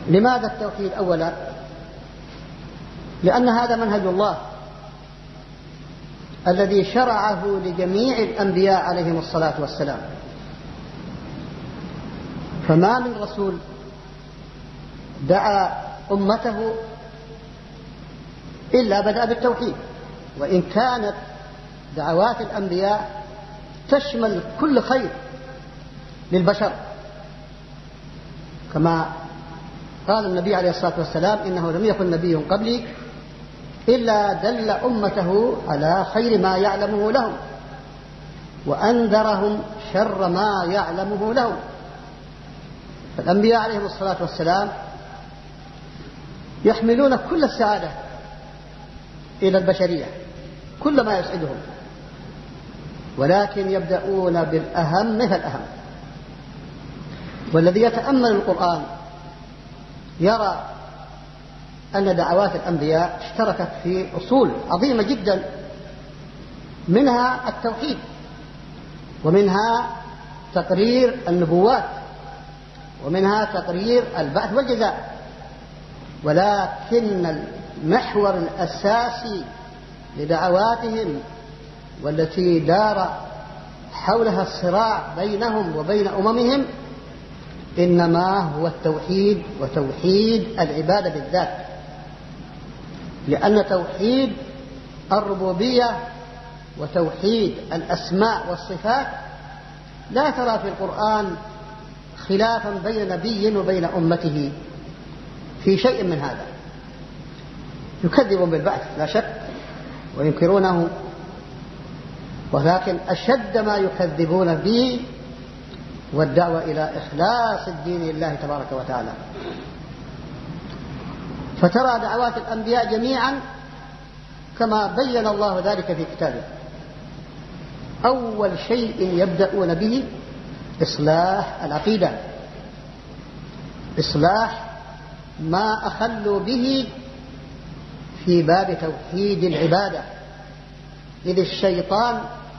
لماذا التوحيد؟ أولا لأن هذا منهج الله الذي شرعه لجميع الأنبياء عليهم الصلاة والسلام، فما من رسول دعا أمته إلا بدأ بالتوحيد، وإن كانت دعوات الأنبياء تشمل كل خير للبشر، كما قال النبي عليه الصلاة والسلام: إنه لم يكن نبي قبلي إلا دل أمته على خير ما يعلمه لهم وأنذرهم شر ما يعلمه لهم. فالأنبياء عليهم الصلاة والسلام يحملون كل السعادة إلى البشرية، كل ما يسعدهم، ولكن يبدأون بالأهم فالأهم. والذي يتأمل القرآن يرى أن دعوات الأنبياء اشتركت في أصول عظيمة جدا، منها التوحيد، ومنها تقرير النبوات، ومنها تقرير البعث والجزاء. ولكن المحور الأساسي لدعواتهم والتي دار حولها الصراع بينهم وبين أممهم إنما هو التوحيد، وتوحيد العبادة بالذات، لأن توحيد الربوبية وتوحيد الأسماء والصفات لا ترى في القرآن خلافا بين نبي وبين أمته في شيء من هذا. يكذبون بالبعث لا شك وينكرونه، ولكن أشد ما يكذبون به والدعوة إلى إخلاص الدين لله تبارك وتعالى. فترى دعوات الأنبياء جميعا كما بين الله ذلك في كتابه، أول شيء يبدأون به إصلاح العقيدة، إصلاح ما أخلوا به في باب توحيد العبادة. إذ الشيطان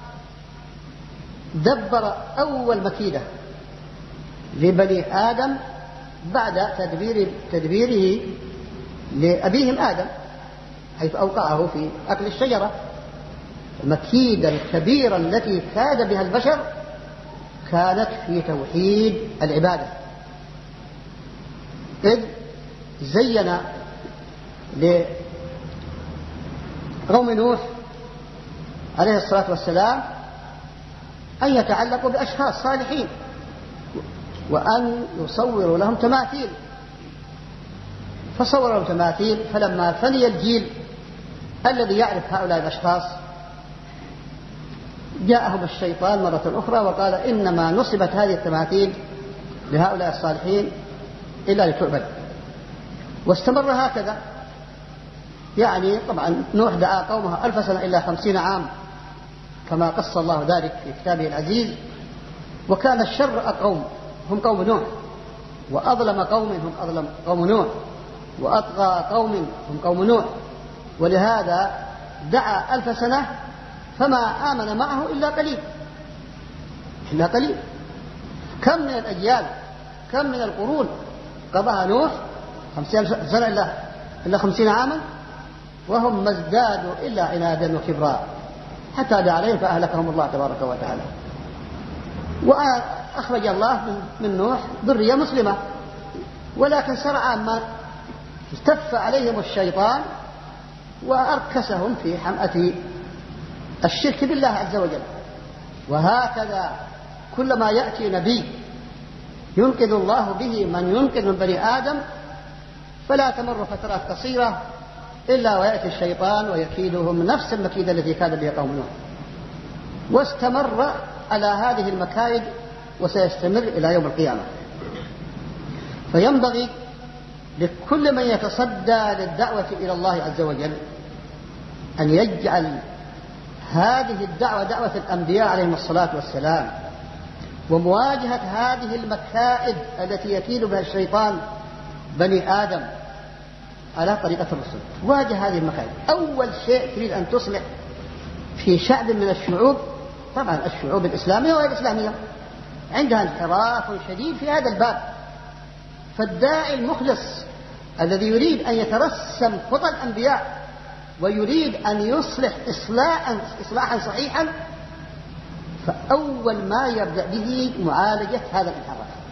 دبر أول مكيدة لبني آدم بعد تدبيره لأبيهم آدم، حيث أوقعه في أكل الشجرة. المكيدة الكبيرة التي كاد بها البشر كانت في توحيد العبادة، إذ زين لقوم نوح عليه الصلاة والسلام أن يتعلقوا بأشخاص صالحين وأن يصوروا لهم تماثيل، فصوروا لهم تماثيل. فلما فني الجيل الذي يعرف هؤلاء الأشخاص جاءهم الشيطان مرة أخرى وقال: إنما نصبت هذه التماثيل لهؤلاء الصالحين إلا لتعبد. واستمر هكذا، يعني طبعا نوح دعا قومه 1000 سنة إلا 50 عام كما قص الله ذلك في كتابه العزيز. وكان الشر قوم هم قوم نوح، وأظلم قوم هم أظلم قوم نوح، وأطغى قوم هم قوم نوح، ولهذا دعا 1000 سنة فما آمن معه إلا قليل، إلا قليل. كم من الأجيال، كم من القرون قضاها نوح 50 سنة إلا 50 عاما، وهم ما ازدادوا إلا عنادا وكبرا حتى دعا عليهم فأهلكهم الله تبارك وتعالى. وأخرج الله من نوح ذرية مسلمة، ولكن سرعان ما استف عليهم الشيطان وأركسهم في حمأة الشرك بالله عز وجل. وهكذا كلما يأتي نبي ينقذ الله به من ينقذ من بني آدم فلا تمر فترات قصيرة إلا ويأتي الشيطان ويكيدهم نفس المكيدة التي كان بها قوم نوح، واستمر على هذه المكايد وسيستمر إلى يوم القيامة. فينبغي لكل من يتصدى للدعوة إلى الله عز وجل أن يجعل هذه الدعوة دعوة الأنبياء عليهم الصلاة والسلام، ومواجهة هذه المكائد التي يكيد بها الشيطان بني آدم على طريقة الرسل. واجه هذه المكائد. أول شيء تريد أن تصلح في شعب من الشعوب، طبعا الشعوب الإسلامية وغير الإسلامية عندها انحراف شديد في هذا الباب، فالداعي المخلص الذي يريد أن يترسم خطى الأنبياء ويريد أن يصلح إصلاحا صحيحا، فأول ما يبدأ به معالجة هذا الانحراف.